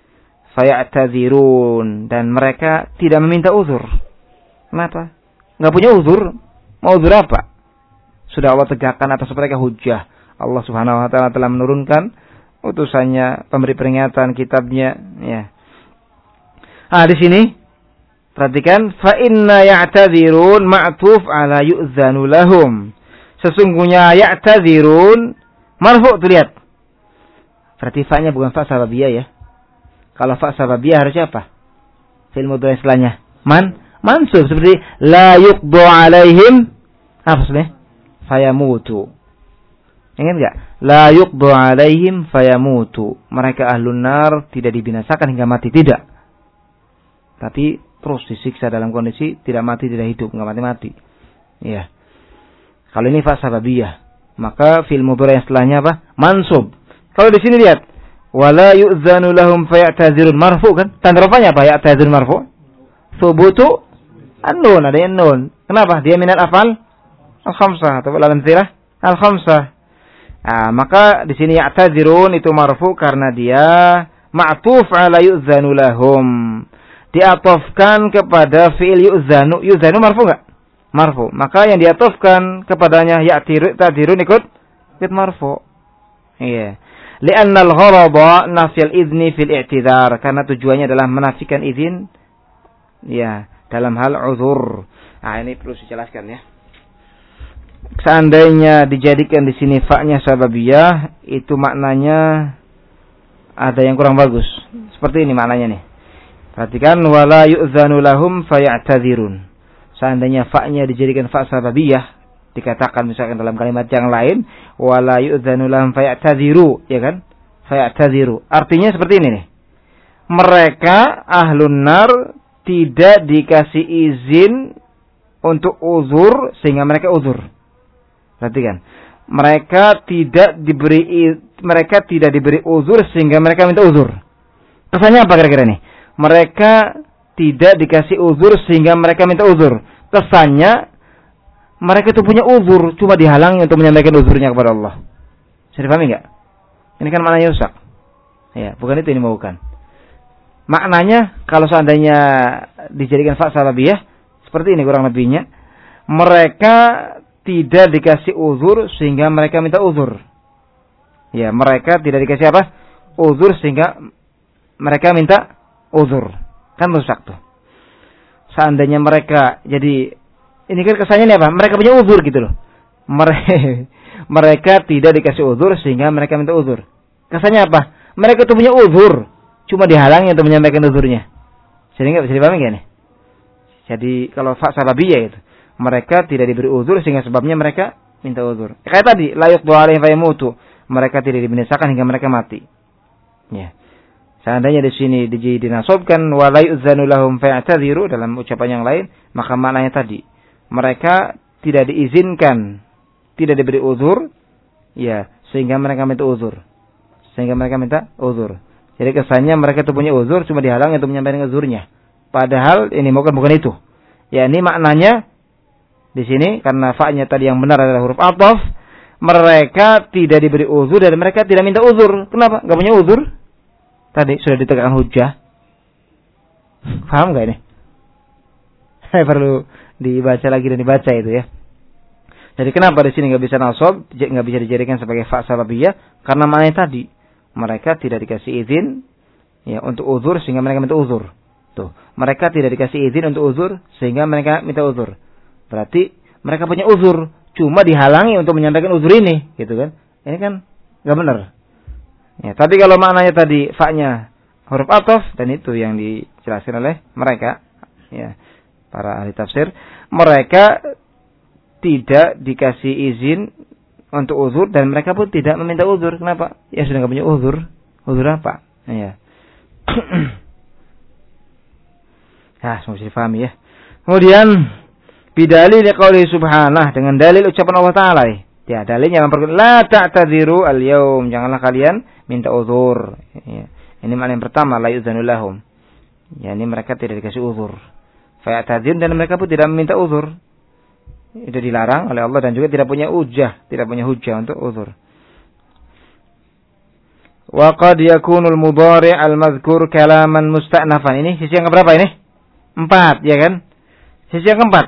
faya'tadzirun, dan mereka tidak meminta uzur. Kenapa? Enggak punya uzur. Mau uzur apa? Sudah Allah tegakkan atas mereka hujjah. Allah Subhanahu wa taala telah menurunkan utusannya, pemberi peringatan, kitabnya, ya. Ah, di sini perhatikan, fa inna ya'tadzirun ma'tuf 'ala yu'zanu lahum. Sesungguhnya ya'tadzirun marfu', tuh lihat. Berarti fa-nya bukan fa sababiyah ya. Kalau fa sababiyah harusnya apa? Fi'il mudhari' setelahnya man mansub, seperti la yuqdu 'alaihim, apa sebenarnya? Fayamutu. Ingat enggak? La yuqdu 'alaihim fayamutu. Mereka ahlun nar tidak dibinasakan hingga mati, tidak. Tapi terus disiksa dalam kondisi tidak mati, tidak hidup, enggak mati-mati. Iya. Kalau ini fa sababiyah, maka fi'il mudhari' yang setelahnya apa? Mansub. Kalau di sini lihat, wala yu'zanu lahum faya'tadzirun marfu' kan? Tanda rafa'nya apa? Ya'tadzirun marfu'. Thubutu an-nun, ada yang nun. Kenapa? Dia minal afal al-khamsah atau al-amtsilah al-khamsah. Nah, maka di sini ya'tadzirun itu marfu' karena dia ma'tuf 'ala yu'zanu lahum. Diatofkan kepada fi'il yu'zanu. Yu'zanu marfu enggak? Marfu. Maka yang diatofkan kepadanya ya'tadzirun ikut ikut marfu. Iya. Li'anna al-gharada nafyal idzni fil i'tidhar, karena tujuannya adalah menafikan izin ya dalam hal uzur. Nah, ini perlu dijelaskan ya. Seandainya dijadikan di sini fa-nya sababiyah, itu maknanya ada yang kurang bagus. Seperti ini maknanya nih. Perhatikan, wala yu'zanu lahum faya'tadzirun. Seandainya fa-nya dijadikan fa sababiyah, dikatakan misalkan dalam kalimat yang lain, wala yu'zanu lahum faya'tadziru, ya kan? Faya'tadziru. Artinya seperti ini nih. Mereka ahlun nar tidak dikasih izin untuk uzur sehingga mereka uzur. Perhatikan. Mereka tidak diberi mereka tidak diberi uzur sehingga mereka minta uzur. Kesannya apa kira-kira nih? Mereka tidak dikasih uzur sehingga mereka minta uzur. kesannya mereka itu punya uzur, cuma dihalangi untuk menyampaikan uzurnya kepada Allah. Bisa dipahami enggak? Ini kan maknanya rusak. Ya, bukan itu yang dimaukan. Maknanya kalau seandainya dijadikan fa salabiyah seperti ini kurang lebihnya, mereka tidak dikasih uzur sehingga mereka minta uzur. Ya, mereka tidak dikasih apa? Uzur sehingga mereka minta uzur. Kan rusak tuh. Seandainya mereka jadi ini kan kesannya ini apa? Mereka punya uzur gitu loh. Mereka, mereka tidak dikasih uzur sehingga mereka minta uzur. Kesannya apa? Mereka itu punya uzur, cuma dihalangi untuk menyampaikan uzurnya. Jadi nggak bisa dipahami kan? Jadi kalau fa salabiyah itu, mereka tidak diberi uzur sehingga sebabnya mereka minta uzur. Kayak tadi, la yuqdu alaihim fayamutu. Mereka tidak dibinasakan hingga mereka mati. Ya. Seandainya di sini dinasobkan wa la yu'zanu lahum fayatadhiru dalam ucapan yang lain, maka maknanya tadi mereka tidak diizinkan, tidak diberi uzur, ya, sehingga mereka minta uzur. Sehingga mereka minta uzur. Jadi kesannya mereka itu punya uzur, cuma dihalangi untuk menyampaikan uzurnya. Padahal ini bukan bukan itu. Ya, ini maknanya di sini karena fa-nya tadi yang benar adalah huruf athaf, mereka tidak diberi uzur dan mereka tidak minta uzur. Kenapa? Enggak punya uzur? Tadi sudah ditegakkan hujjah. Paham enggak ini? Saya perlu dibaca lagi dan dibaca itu ya. Jadi kenapa di sini nggak bisa nasab, nggak bisa dijadikan sebagai fa salabiyah? Karena maknanya tadi mereka tidak dikasih izin ya untuk uzur sehingga mereka minta uzur. Tuh, mereka tidak dikasih izin untuk uzur sehingga mereka minta uzur. Berarti mereka punya uzur, cuma dihalangi untuk menyampaikan uzur ini, gitu kan? Ini kan nggak benar. Ya, tapi kalau maknanya tadi fa-nya huruf athaf dan itu yang dijelaskan oleh mereka, ya. Para ahli tafsir, mereka tidak dikasih izin untuk uzur dan mereka pun tidak meminta uzur. Kenapa? Ya sudah nggak punya uzur. Uzur apa? Ya. Ya, semoga bisa difahami ya. Kemudian bidalil qauli subhanah, dengan dalil ucapan Allah Taala. Ya, dalilnya memperkuat la ta'tadiru al-yaum, janganlah kalian minta uzur. Ya. Ini makna yang pertama, la yu'zanu lahum. Ya, ini mereka tidak dikasih uzur. Fa'atadzin dan mereka pun tidak meminta uzur. Itu dilarang oleh Allah dan juga tidak punya hujjah, tidak punya hujjah untuk uzur. Wa qad yakunul mudhari' al-madhkur kalaman musta'nafan. Ini sisi yang keberapa ini? Empat, ya kan? Sisi yang keempat.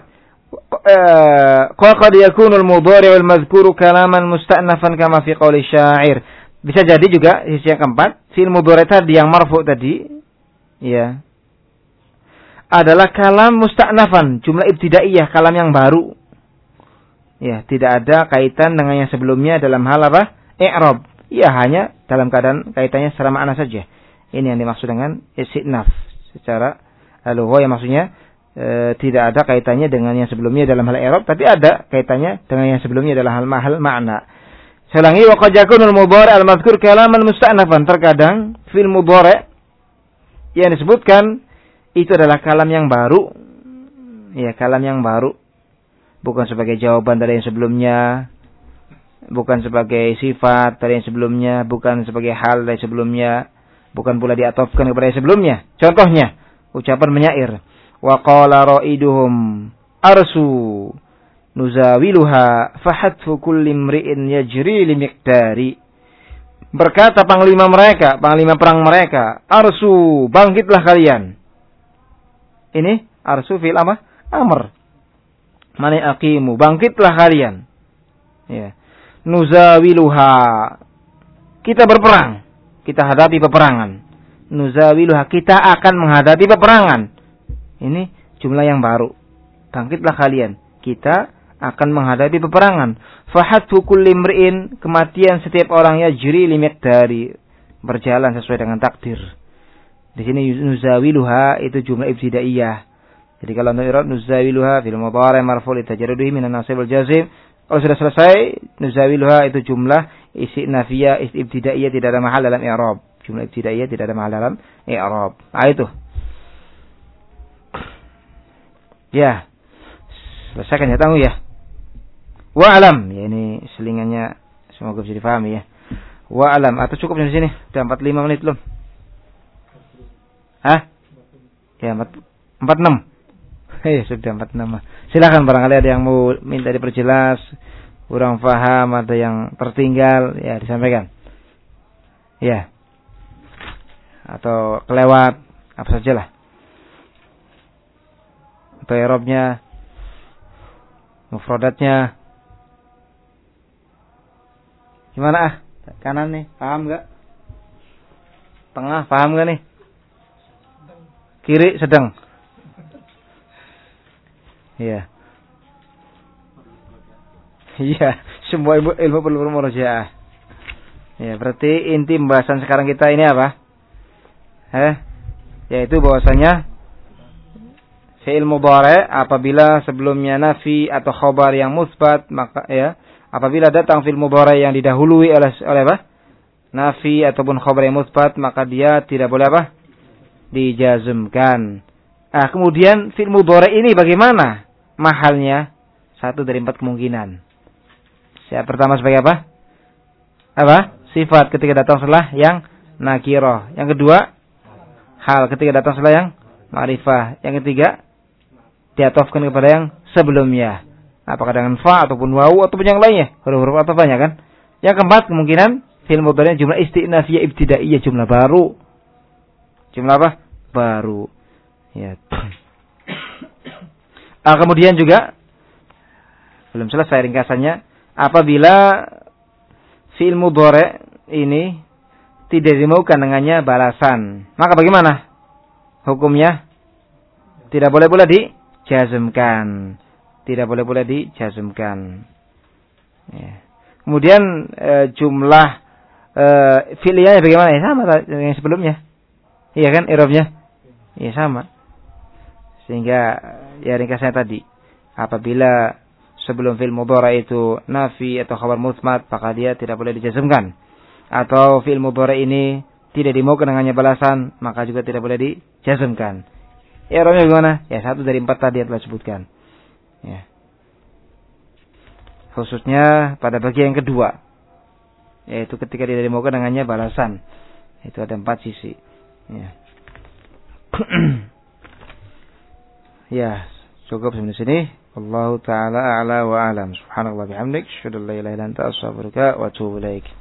Wa qad yakunul mudhari' al-madhkur kalaman musta'nafan kama fi qouli syair. Bisa jadi juga sisi yang keempat, fi'il mudhari' tadi yang marfu tadi, ya, adalah kalam musta'nafan, jumlah ibtidaiyah, kalam yang baru. Ya, tidak ada kaitan dengan yang sebelumnya dalam hal apa? I'rab. Ya, hanya dalam keadaan kaitannya secara makna saja. Ini yang dimaksud dengan istinaf. Secara lugha yang maksudnya e, tidak ada kaitannya dengan yang sebelumnya dalam hal i'rab, tapi ada kaitannya dengan yang sebelumnya dalam hal mahal makna. Saya ulangi, wa qad yakunul mudhari' al-madhkur kalaman musta'nafan. Terkadang fil mudhari' yang disebutkan itu adalah kalam yang baru. Ya, kalam yang baru. Bukan sebagai jawaban dari yang sebelumnya. Bukan sebagai sifat dari yang sebelumnya. Bukan sebagai hal dari sebelumnya. Bukan pula diatofkan kepada yang sebelumnya. Contohnya, ucapan menyair. Wa qala ra'iduhum arsu nuzawiluha fahatfu kulli imri'in yajri li miqdari. Berkata panglima mereka, panglima perang mereka, arsu, bangkitlah kalian. Ini arsu fi'il apa? Amr. Mani aqimu, bangkitlah kalian. Ya. Nuzawiluha, kita berperang, kita hadapi peperangan. Nuzawiluha, kita akan menghadapi peperangan. Ini jumlah yang baru. Bangkitlah kalian, kita akan menghadapi peperangan. Fahathu kulli imri'in, kematian setiap orang ya jiri limit dari berjalan sesuai dengan takdir. Di sini nuzawiluha itu jumlah ibtidaiyah. Jadi kalau untuk i'rab nuzawiluha fil mudhari' marfu' li tajarrudihi minan nasib wal jazm. Kalau sudah selesai nuzawiluha itu jumlah istinafiyah, ibtidaiyah, tidak ada mahal dalam i'rab. Jumlah ibtidaiyah tidak ada mahal dalam i'rab. Ah itu. Ya. Selesaikan ya tahu ya. Wa alam, ya ini selingannya semoga bisa difahami ya. Wa alam, atau cukup di sini? Sudah empat puluh lima menit belum? Hah? Ya, empat puluh enam. Eh, sudah empat nama. Silakan barangkali ada yang mau minta diperjelas, kurang paham, ada yang tertinggal, ya disampaikan. Ya. Atau kelewat, apa sajalah. Atau i'rabnya, mufradatnya. Gimana ah? Kanan nih, paham enggak? Tengah, paham enggak nih? Kiri, sedang. Iya. Iya, semua ilmu, ilmu perlu murojaah. Ya, berarti inti pembahasan sekarang kita ini apa? Eh, yaitu bahwasanya fi'il mudhari' apabila sebelumnya nafi atau khabar yang musbat, maka ya, apabila datang fi'il mudhari' yang didahului oleh oleh apa? Nafi ataupun khabar yang musbat, maka dia tidak boleh apa? Dijazmkan. Ah, kemudian fi'il mudhari' ini bagaimana mahalnya? Satu dari empat kemungkinan. Yang pertama sebagai apa? Apa? Sifat ketika datang setelah yang nakirah. Yang kedua, hal ketika datang setelah yang ma'rifah. Yang ketiga, diatofkan kepada yang sebelumnya. Apakah dengan fa ataupun wawu ataupun yang lainnya. Huruf-huruf atofanya kan. Yang keempat, kemungkinan fi'il mudhari' jumlah isti'nafiyah ibtidaiyah, jumlah baru. Jumlah apa? Baru. Ya. Ah, kemudian juga belum selesai ringkasannya, apabila fi'il mudhari' ini tidak dimaukan dengannya balasan, maka bagaimana hukumnya? Tidak boleh pula dijazmkan. Tidak boleh pula dijazmkan. Ya. Kemudian e, jumlah e, fi'liyahnya bagaimana? Ya, sama dengan yang sebelumnya. Iya kan, i'rabnya? Iya sama. Sehingga ya ringkasnya tadi, apabila sebelum fi'il mudhari' itu nafi atau khabar musbat, maka dia tidak boleh dijazmkan. Atau fi'il mudhari' ini tidak dimaukan dengannya balasan, maka juga tidak boleh dijazmkan. Ya, i'rabnya bagaimana? Ya, satu dari empat tadi yang telah disebutkan. Ya. Khususnya pada bagian yang kedua, yaitu ketika tidak dimaukan dengannya balasan. Itu ada empat sisi. Ya. Ya, cukup sampai sini. Wallahu ta'ala a'la wa a'lam. Subhanallah bihamdik, asyhadu an la ilaha illa anta, astaghfiruka wa atubu ilaik.